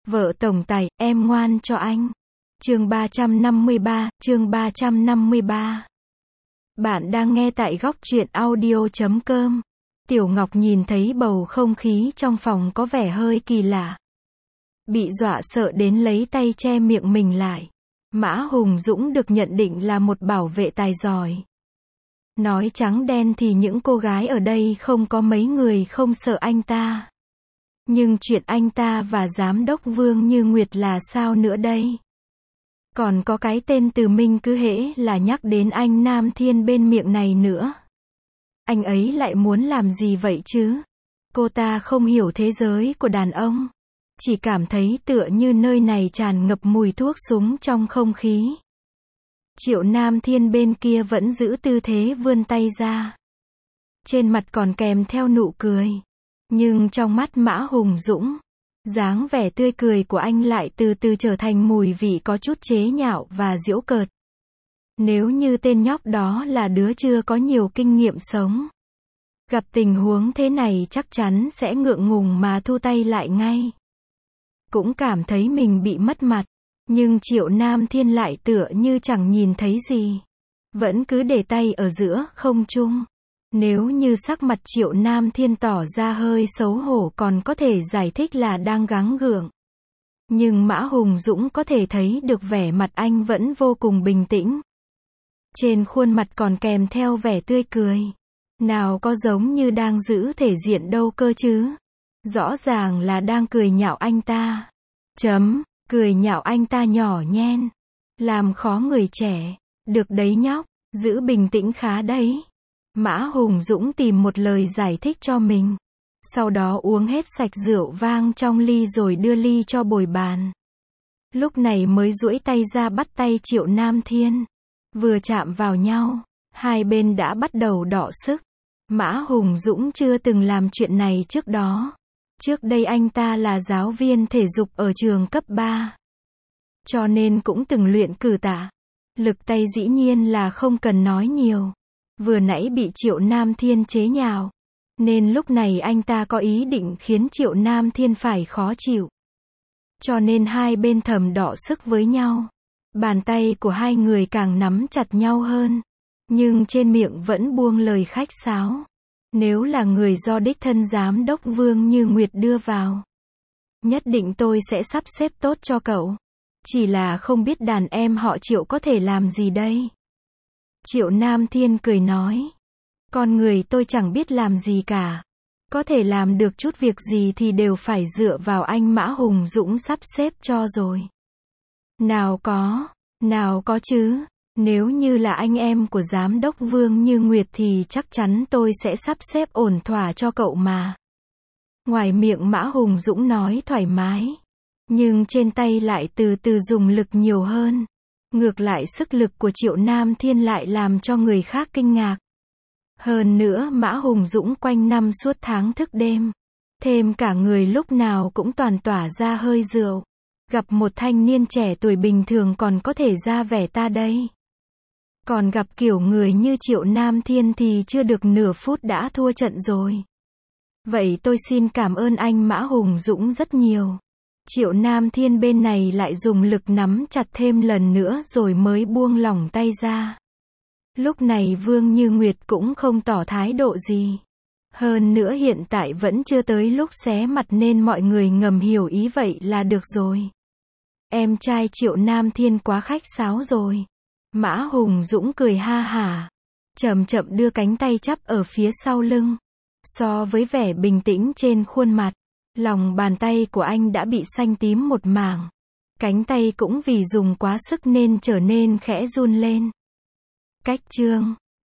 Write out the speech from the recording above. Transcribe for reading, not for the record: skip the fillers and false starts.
Vợ tổng tài, em ngoan cho anh. Chương 353. Bạn đang nghe tại góc truyện audio.com. Tiểu Ngọc nhìn thấy bầu không khí trong phòng có vẻ hơi kỳ lạ. Bị dọa sợ đến lấy tay che miệng mình lại. Mã Hùng Dũng được nhận định là một bảo vệ tài giỏi. Nói trắng đen thì những cô gái ở đây không có mấy người không sợ anh ta. Nhưng chuyện anh ta và giám đốc Vương Như Nguyệt là sao nữa đây? Còn có cái tên Từ Minh cứ hễ là nhắc đến anh Nam Thiên bên miệng này nữa. Anh ấy lại muốn làm gì vậy chứ? Cô ta không hiểu thế giới của đàn ông. Chỉ cảm thấy tựa như nơi này tràn ngập mùi thuốc súng trong không khí. Triệu Nam Thiên bên kia vẫn giữ tư thế vươn tay ra. Trên mặt còn kèm theo nụ cười. Nhưng trong mắt Mã Hùng Dũng, dáng vẻ tươi cười của anh lại từ từ trở thành mùi vị có chút chế nhạo và giễu cợt. Nếu như tên nhóc đó là đứa chưa có nhiều kinh nghiệm sống, gặp tình huống thế này chắc chắn sẽ ngượng ngùng mà thu tay lại ngay. Cũng cảm thấy mình bị mất mặt. Nhưng Triệu Nam Thiên lại tựa như chẳng nhìn thấy gì. Vẫn cứ để tay ở giữa không trung. Nếu như sắc mặt Triệu Nam Thiên tỏ ra hơi xấu hổ còn có thể giải thích là đang gắng gượng. Nhưng Mã Hùng Dũng có thể thấy được vẻ mặt anh vẫn vô cùng bình tĩnh. Trên khuôn mặt còn kèm theo vẻ tươi cười. Nào có giống như đang giữ thể diện đâu cơ chứ. Rõ ràng là đang cười nhạo anh ta. Cười nhạo anh ta nhỏ nhen. Làm khó người trẻ. Được đấy nhóc, giữ bình tĩnh khá đấy. Mã Hùng Dũng tìm một lời giải thích cho mình. Sau đó uống hết sạch rượu vang trong ly rồi đưa ly cho bồi bàn. Lúc này mới duỗi tay ra bắt tay Triệu Nam Thiên. Vừa chạm vào nhau, hai bên đã bắt đầu đọ sức. Mã Hùng Dũng chưa từng làm chuyện này trước đó. Trước đây anh ta là giáo viên thể dục ở trường cấp 3. Cho nên cũng từng luyện cử tạ. Lực tay dĩ nhiên là không cần nói nhiều. Vừa nãy bị Triệu Nam Thiên chế nhạo. Nên lúc này anh ta có ý định khiến Triệu Nam Thiên phải khó chịu. Cho nên hai bên thầm đọ sức với nhau. Bàn tay của hai người càng nắm chặt nhau hơn. Nhưng trên miệng vẫn buông lời khách sáo. Nếu là người do đích thân giám đốc Vương Như Nguyệt đưa vào, nhất định tôi sẽ sắp xếp tốt cho cậu. Chỉ là không biết đàn em họ Triệu có thể làm gì đây? Triệu Nam Thiên cười nói. Con người tôi chẳng biết làm gì cả. Có thể làm được chút việc gì thì đều phải dựa vào anh Mã Hùng Dũng sắp xếp cho rồi. Nào có chứ. Nếu như là anh em của giám đốc Vương Như Nguyệt thì chắc chắn tôi sẽ sắp xếp ổn thỏa cho cậu mà. Ngoài miệng Mã Hùng Dũng nói thoải mái. Nhưng trên tay lại từ từ dùng lực nhiều hơn. Ngược lại sức lực của Triệu Nam Thiên lại làm cho người khác kinh ngạc. Hơn nữa Mã Hùng Dũng quanh năm suốt tháng thức đêm. Thêm cả người lúc nào cũng toàn tỏa ra hơi rượu. Gặp một thanh niên trẻ tuổi bình thường còn có thể ra vẻ ta đây. Còn gặp kiểu người như Triệu Nam Thiên thì chưa được nửa phút đã thua trận rồi. Vậy tôi xin cảm ơn anh Mã Hùng Dũng rất nhiều. Triệu Nam Thiên bên này lại dùng lực nắm chặt thêm lần nữa rồi mới buông lỏng tay ra. Lúc này Vương Như Nguyệt cũng không tỏ thái độ gì. Hơn nữa hiện tại vẫn chưa tới lúc xé mặt nên mọi người ngầm hiểu ý vậy là được rồi. Em trai Triệu Nam Thiên quá khách sáo rồi. Mã Hùng Dũng cười ha hả. Chậm chậm đưa cánh tay chắp ở phía sau lưng. So với vẻ bình tĩnh trên khuôn mặt, lòng bàn tay của anh đã bị xanh tím một mảng. Cánh tay cũng vì dùng quá sức nên trở nên khẽ run lên. Cách chương